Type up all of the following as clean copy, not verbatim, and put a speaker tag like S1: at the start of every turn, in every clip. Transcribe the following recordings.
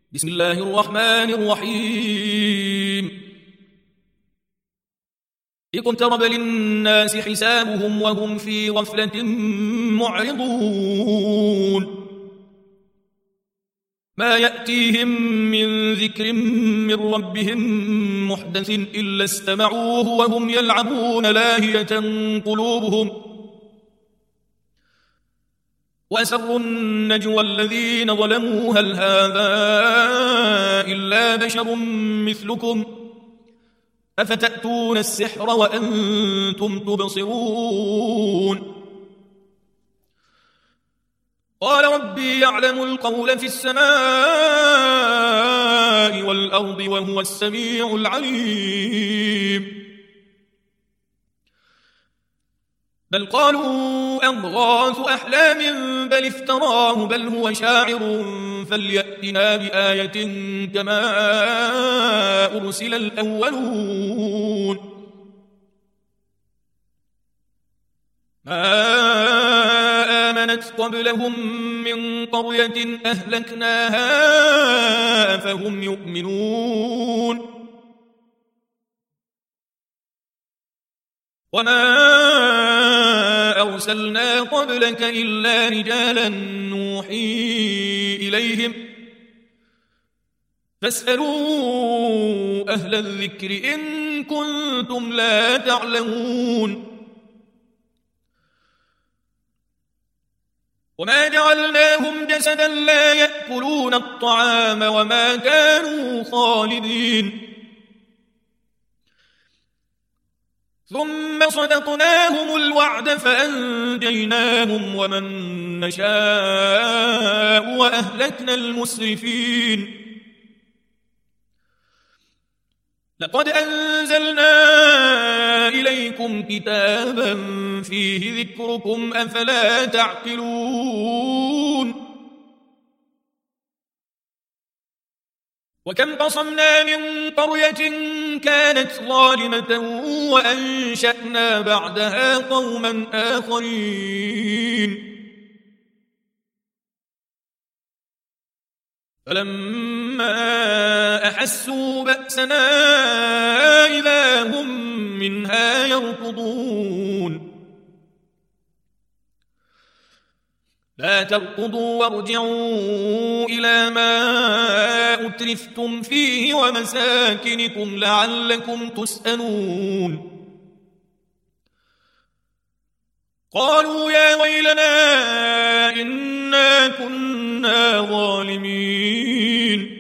S1: بسم الله الرحمن الرحيم اقترب للناس حسابهم وهم في غفلة معرضون ما يأتيهم من ذكر من ربهم محدث إلا استمعوه وهم يلعبون لاهية قلوبهم وأسروا النجوى الذين ظلموا هل هذا إلا بشر مثلكم أفتأتون السحر وأنتم تبصرون قال ربي يعلم القول في السماء والأرض وهو السميع العليم بل قالوا أضغاث أحلام بل افتراه بل هو شاعر فليأتنا بآية كما أرسل الأولون ما آمنت قبلهم من قرية أهلكناها فهم يؤمنون وما أرسلنا قبلك إلا رجالا نوحي إليهم فاسألوا أهل الذكر إن كنتم لا تعلمون وما جعلناهم جسدا لا يأكلون الطعام وما كانوا خالدين ثم صدقناهم الوعد فأنجيناهم ومن نشاء وأهلكنا المسرفين لقد أنزلنا إليكم كتابا فيه ذكركم أفلا تعقلون وكم قصمنا من قرية كانت ظالمة وأنشأنا بعدها قوما آخرين فلما أحسوا بأسنا إذا هم منها يركضون لا تركضوا وارجعوا إلى ما أترفتم فيه ومساكنكم لعلكم تسألون قالوا يا ويلنا إنا كنا ظالمين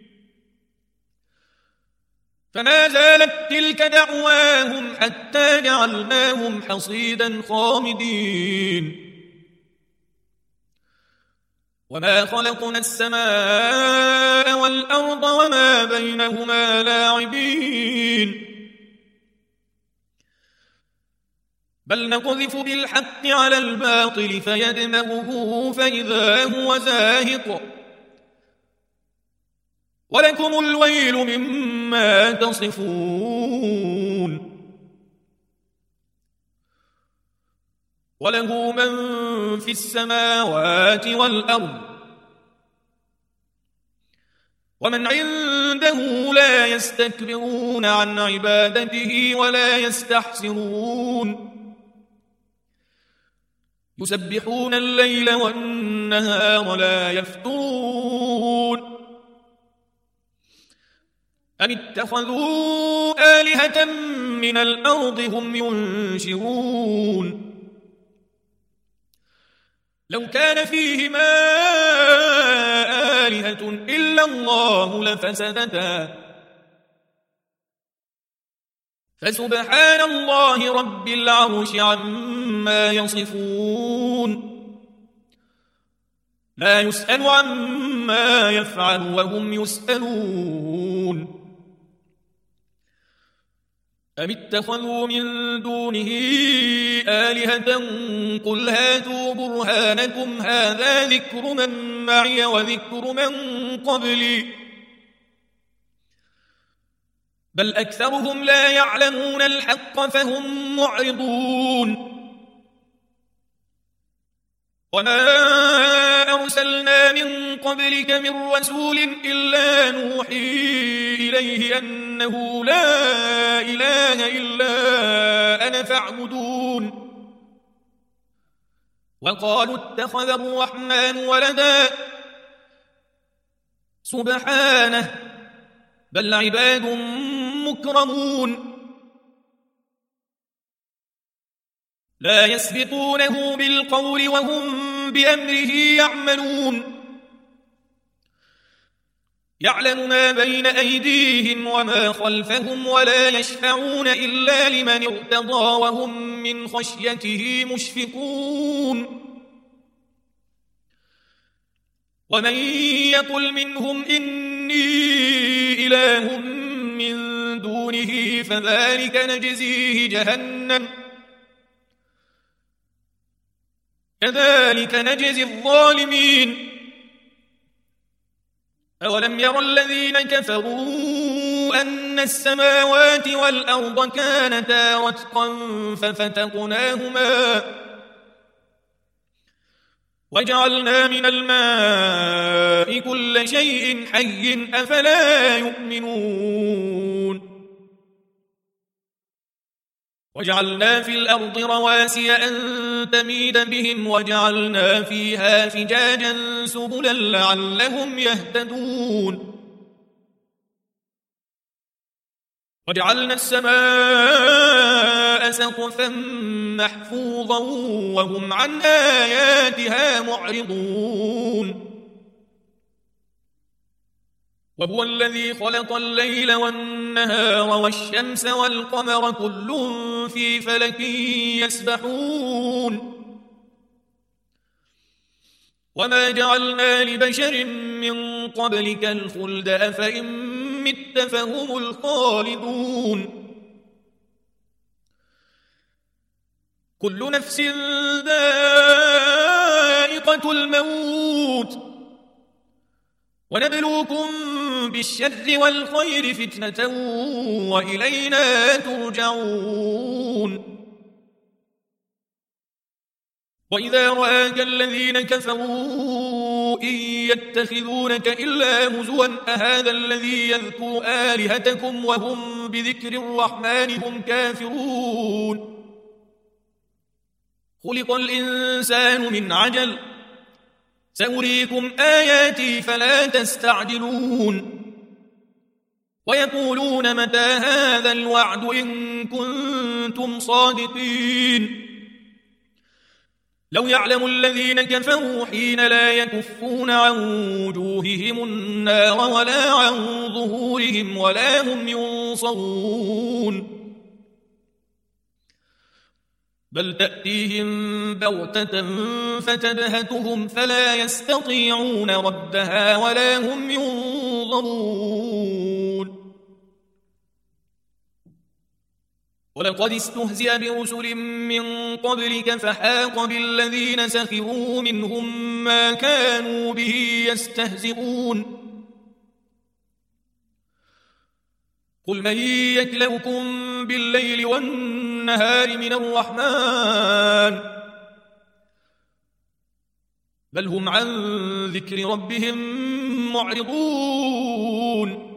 S1: فما زالت تلك دعواهم حتى جعلناهم حصيدا خامدين وما خلقنا السماء والأرض وما بينهما لاعبين بل نقذف بالحق على الباطل فيدمغه فإذا هو زاهق ولكم الويل مما تصفون وله من في السماوات والأرض ومن عنده لا يستكبرون عن عبادته ولا يستحسرون يسبحون الليل والنهار لا يفترون أم اتخذوا آلهة من الأرض هم ينشرون لو كان فيهما آلهة إلا الله لفسدتا فسبحان الله رب العرش عما يصفون لا يسأل عما يفعل وهم يسألون أم اتخذوا من دونه آلهة قل هاتوا برهانكم هذا ذكر من معي وذكر من قبلي بل أكثرهم لا يعلمون الحق فهم معرضون وما أرسلنا من قبلك من رسول إلا نوحي إليه أنه لا إله إلا أنا فاعبدون وقالوا اتخذ الرحمن ولدا سبحانه بل عباد مكرمون لا يسبقونه بالقول وهم بأمره يعملون يعلم ما بين أيديهم وما خلفهم ولا يشفعون إلا لمن ارتضى وهم من خشيته مشفقون ومن يقل منهم إني إله من دونه فذلك نجزيه جهنم كذلك نجزي الظالمين أولم ير الذين كفروا أن السماوات والأرض كانتا رتقا ففتقناهما وجعلنا من الماء كل شيء حي أفلا يؤمنون وجعلنا في الأرض رواسي أن تميد بهم وجعلنا فيها فجاجا سبلا لعلهم يهتدون وجعلنا السماء سقفا محفوظا وهم عن آياتها معرضون وهو الذي خلق الليل والنهار والشمس والقمر كل في فلك يسبحون وما جعلنا لبشر من قبلك الخلد أفإن مت فهم الخالدون كل نفس ذائقة الموت ونبلوكم بالشر والخير فتنة وإلينا ترجعون وإذا رآك الذين كفروا إن يتخذونك إلا هزوا أهذا الذي يذكر آلهتكم وهم بذكر الرحمن هم كافرون خلق الإنسان من عجل سأريكم آياتي فلا تستعجلون ويقولون متى هذا الوعد إن كنتم صادقين لو يعلم الذين كفروا حين لا يكفون عن وجوههم النار ولا عن ظهورهم ولا هم ينصرون بل تأتيهم بغتة فتبهتهم فلا يستطيعون ردها ولا هم ينظرون ولقد استهزئ برسل من قبلك فحاق بالذين سخروا منهم ما كانوا به يستهزئون قل من يكلؤكم بالليل والنهار من الرحمن بل هم عن ذكر ربهم معرضون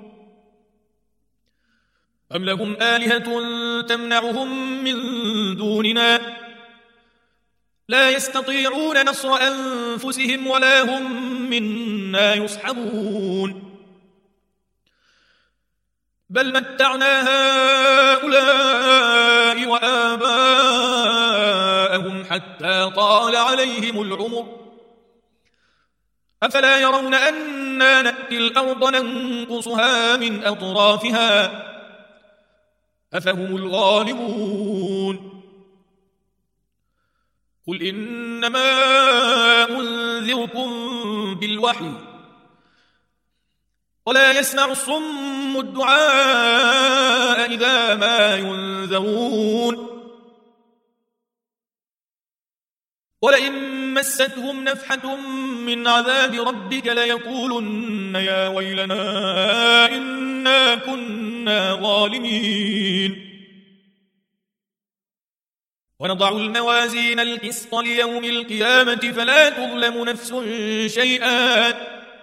S1: أم لهم آلهة تمنعهم من دوننا لا يستطيعون نصر أنفسهم ولا هم منا يصحبون بل متعنا هؤلاء وآباءهم حتى طال عليهم العمر أفلا يرون أنا نأتي الأرض ننقصها من أطرافها أفهم الغالبون قل إنما أنذركم بالوحي ولا يسمع الصم الدعاء إذا ما ينذرون ولئن مستهم نفحة من عذاب ربك ليقولن يا ويلنا إنا كنا ظالمين ونضع الموازين القسط ليوم القيامة فلا تظلم نفس شيئا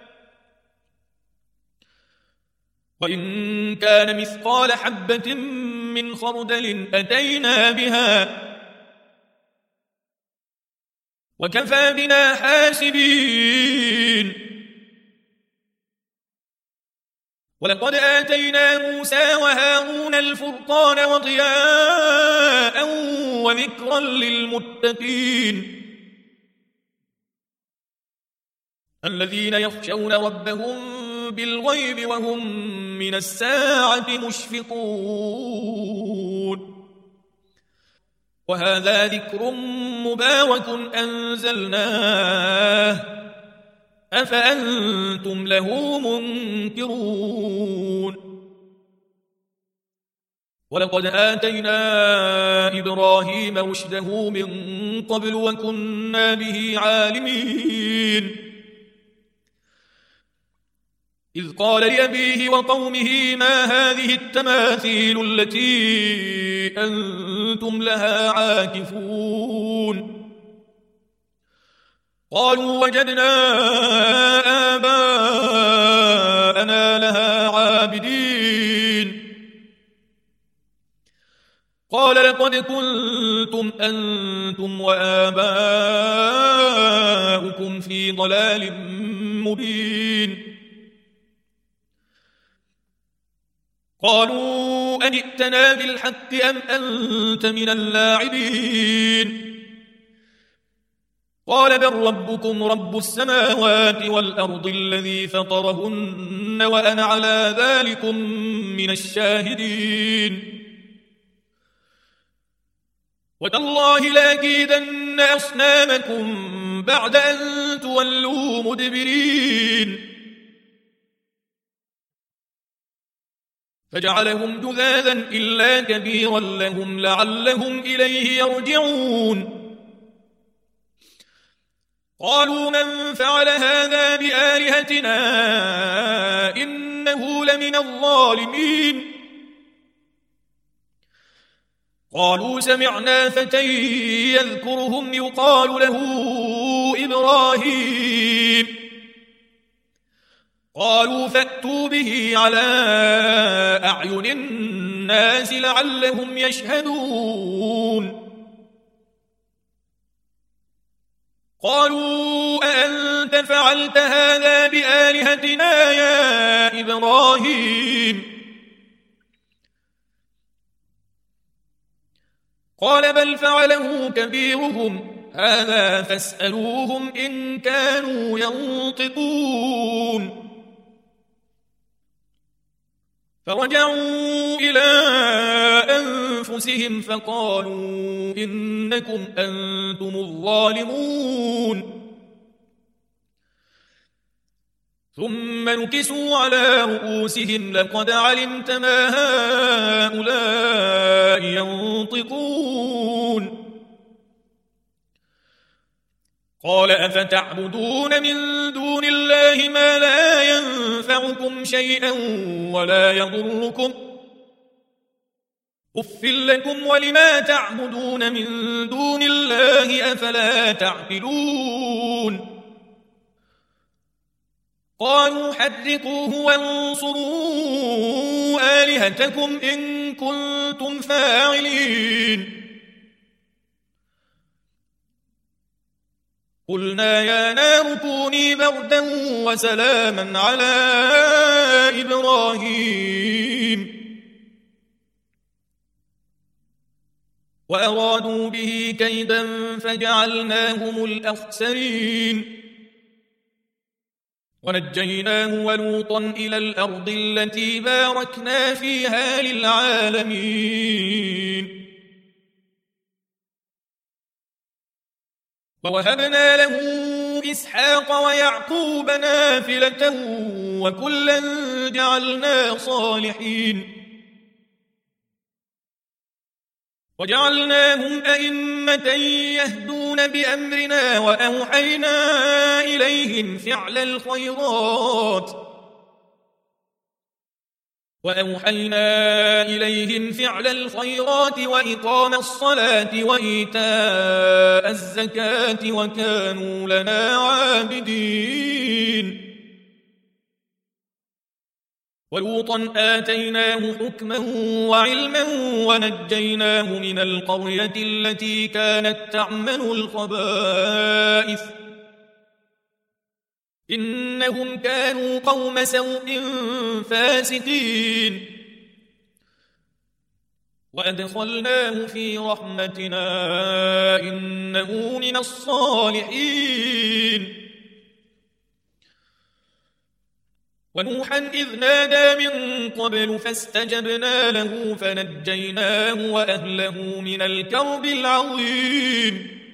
S1: وإن كان مثقال حبة من خردل أتينا بها وكفى بنا حاسبين ولقد آتينا موسى وهارون الفرقان وضياء وذكرا للمتقين الذين يخشون ربهم بالغيب وهم من الساعة مشفقون وهذا ذكر مبارك أنزلناه أفأنتم له منكرون ولقد آتينا إبراهيم رشده من قبل وكنا به عالمين إذ قال لأبيه وقومه ما هذه التماثيل التي أنتم لها عاكفون قالوا وجدنا آباءنا لها عابدين قال لقد كنتم أنتم وآباؤكم في ضلال مبين قالوا أجئتنا بالحق أم أنت من اللاعبين قال بل ربكم رب السماوات والأرض الذي فطرهن وأنا على ذلكم من الشاهدين وتالله لأكيدن أصنامكم بعد أن تولوا مدبرين فجعلهم جذاذا إلا كبيرا لهم لعلهم إليه يرجعون قالوا من فعل هذا بآلهتنا إنه لمن الظالمين قالوا سمعنا فتى يذكرهم يقال له إبراهيم قالوا فأتوا به على أعين الناس لعلهم يشهدون قالوا أأنت فعلت هذا بآلهتنا يا إبراهيم قال بل فعله كبيرهم هذا فاسألوهم إن كانوا ينطقون فرجعوا إلى أنفسهم فقالوا إنكم أنتم الظالمون ثم نكسوا على رؤوسهم لقد علمت ما هؤلاء ينطقون قال أفتعبدون من دون الله ما لا ينفعكم شيئا ولا يضركم أف لكم ولما تعبدون من دون الله أفلا تعقلون قالوا حرقوه وانصروا آلهتكم إن كنتم فاعلين قلنا يا نار كوني بردا وسلاما على إبراهيم وأرادوا به كيدا فجعلناهم الأخسرين ونجيناه ولوطا إلى الأرض التي باركنا فيها للعالمين ووهبنا له إسحاق ويعقوب نافلة وكلا جعلنا صالحين وجعلناهم أئمة يهدون بأمرنا وأوحينا إليهم فعل الخيرات وأوحينا إليهم فعل الخيرات وإقام الصلاة وإيتاء الزكاة وكانوا لنا عابدين. ولوطا آتيناه حكما وعلما ونجيناه من القرية التي كانت تعمل الخبائث إنهم كانوا قوم سوء فاسقين. وأدخلناه في رحمتنا إنه من الصالحين. ونوحا إذ نادى من قبل فاستجبنا له فنجيناه وأهله من الكرب العظيم.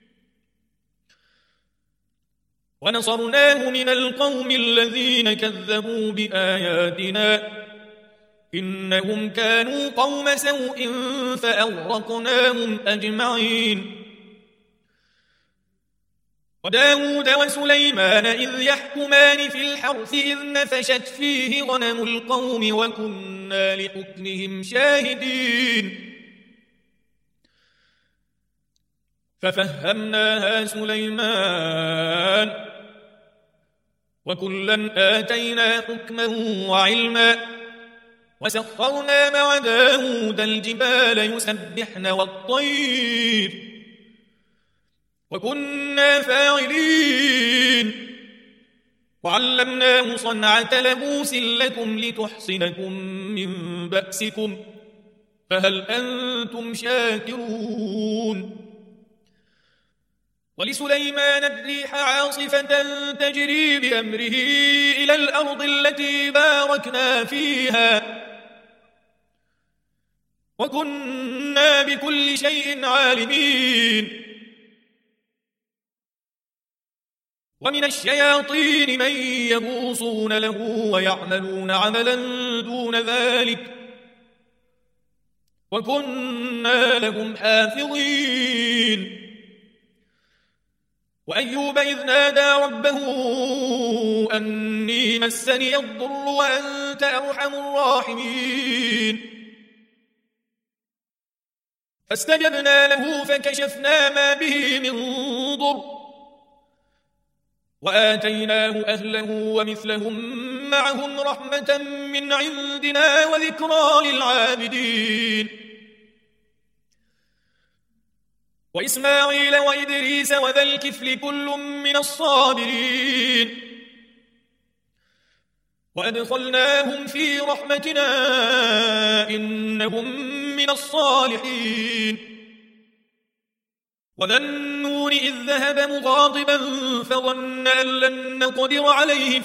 S1: ونصرناه من القوم الذين كذبوا بآياتنا إنهم كانوا قوم سوء فأغرقناهم أجمعين. وداود وسليمان إذ يحكمان في الحرث إذ نفشت فيه غنم القوم وكنا لحكمهم شاهدين. ففهمناها سليمان وكلا آتينا حكما وعلما وسخرنا مع داود الجبال يسبحن والطير وكنا فاعلين. وعلمناه صنعة لبوس لكم لتحصنكم من بأسكم فهل أنتم شاكرون. ولسليمان الريح عاصفة تجري بأمره إلى الأرض التي باركنا فيها وكنا بكل شيء عالمين. ومن الشياطين من يغوصون له ويعملون عملا دون ذلك وكنا لهم حافظين. وأيوب إذ نادى ربه أني مسني الضر وأنت أرحم الراحمين فاستجبنا له فكشفنا ما به من ضر وآتيناه أهله ومثلهم معهم رحمة من عندنا وذكرى للعابدين. وإسماعيل وإدريس وذا الكفل كل من الصابرين وأدخلناهم في رحمتنا إنهم من الصالحين. وذا النون إذ ذهب مغاضبا فظن أن لن نقدر عليه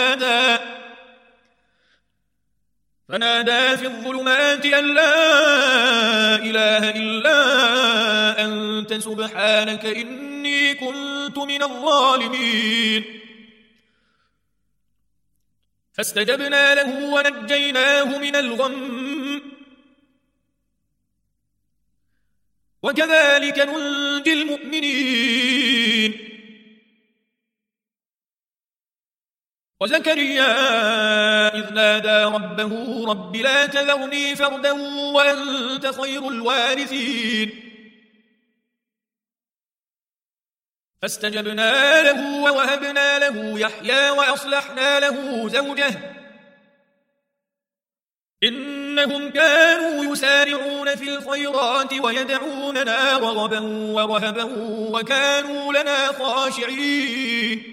S1: فنادى في الظلمات أن لا إله إلا أنت سبحانك إني كنت من الظالمين. فاستجبنا له ونجيناه من الغم وكذلك ننجي المؤمنين. وزكريا إذ نادى ربه رب لا تذرني فردا وأنت خير الوارثين فاستجبنا له ووهبنا له يحيى وأصلحنا له زوجه إنهم كانوا يسارعون في الخيرات ويدعوننا رغبا ورهبا وكانوا لنا خاشعين.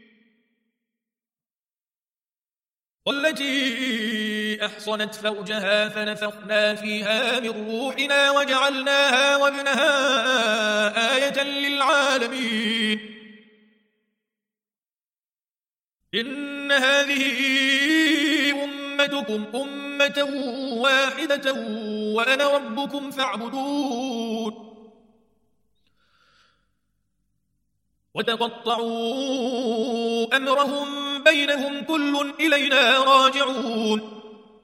S1: والتي أحصنت فرجها فنفخنا فيها من روحنا وجعلناها وابنها آية للعالمين. إن هذه أمتكم أمة واحدة وأنا ربكم فاعبدون. وتقطعوا أمرهم بينهم كل إلينا راجعون.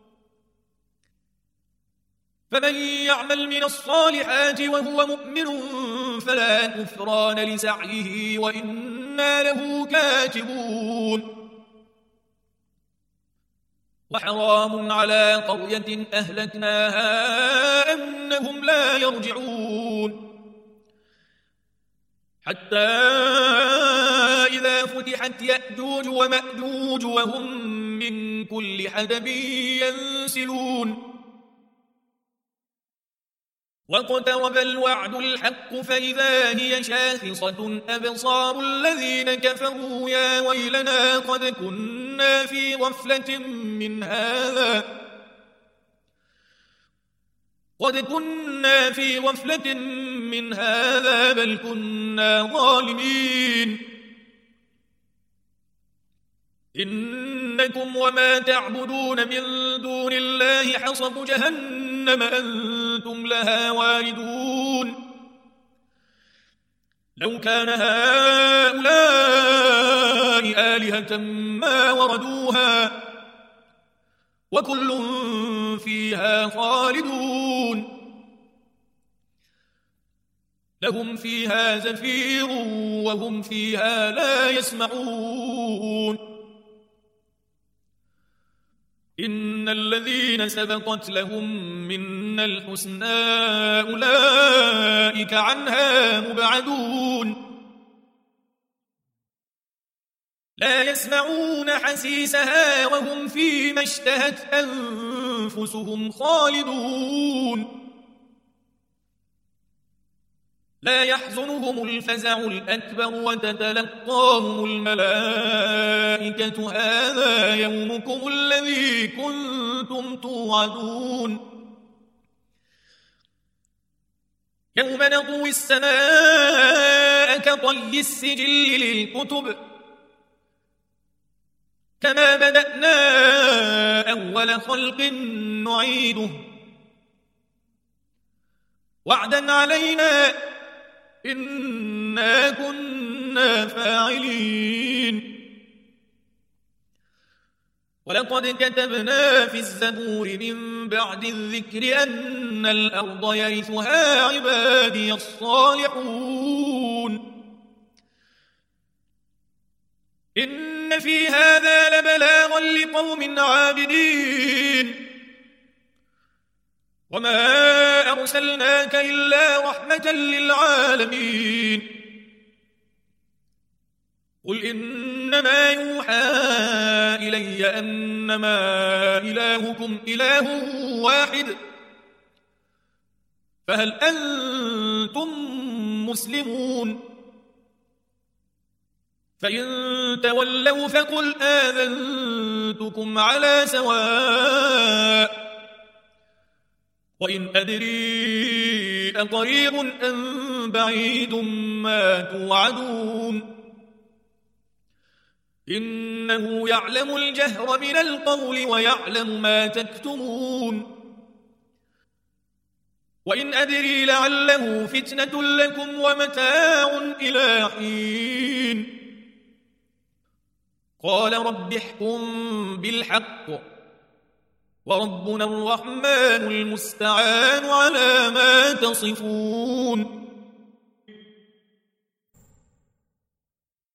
S1: فمن يعمل من الصالحات وهو مؤمن فلا كفران لسعيه وإنا له كاتبون. وحرام على قرية أهلكناها أنهم لا يرجعون حتى إذا فتحت يأجوج ومأجوج وهم من كل حدب ينسلون واقترب الوعد الحق فإذا هي شاخصة أبصار الذين كفروا يا ويلنا قد كنا في غفلة من هذا بل كنا ظالمين إنكم وما تعبدون من دون الله حصب جهنم أنتم لها واردون لو كان هؤلاء آلهة ما وردوها وكل فيها خالدون لهم فيها زفير وهم فيها لا يسمعون إن الذين سبقت لهم منا الحسنى أولئك عنها مبعدون لا يسمعون حسيسها وهم فيما اشتهت أنفسهم خالدون لا يحزنهم الفزع الأكبر وتتلقاهم الملائكة هذا يومكم الذي كنتم توعدون يوم نطوي السماء كطي السجل للكتب كما بدأنا أول خلق نعيده وعدا علينا إنا كنا فاعلين ولقد كتبنا في الزبور من بعد الذكر أن الأرض يرثها عبادي الصالحون إن في هذا لبلاغا لقوم عابدين وما أرسلناك إلا رحمة للعالمين قل إنما يوحى إلي أنما إلهكم إله واحد فهل أنتم مسلمون فإن تولوا فقل آذنتكم على سواء وإن أدري أقريب أم بعيد ما توعدون إنه يعلم الجهر من القول ويعلم ما تكتمون وإن أدري لعله فتنة لكم ومتاع إلى حين قال رب احكم بالحق وربنا الرحمن المستعان على ما تصفون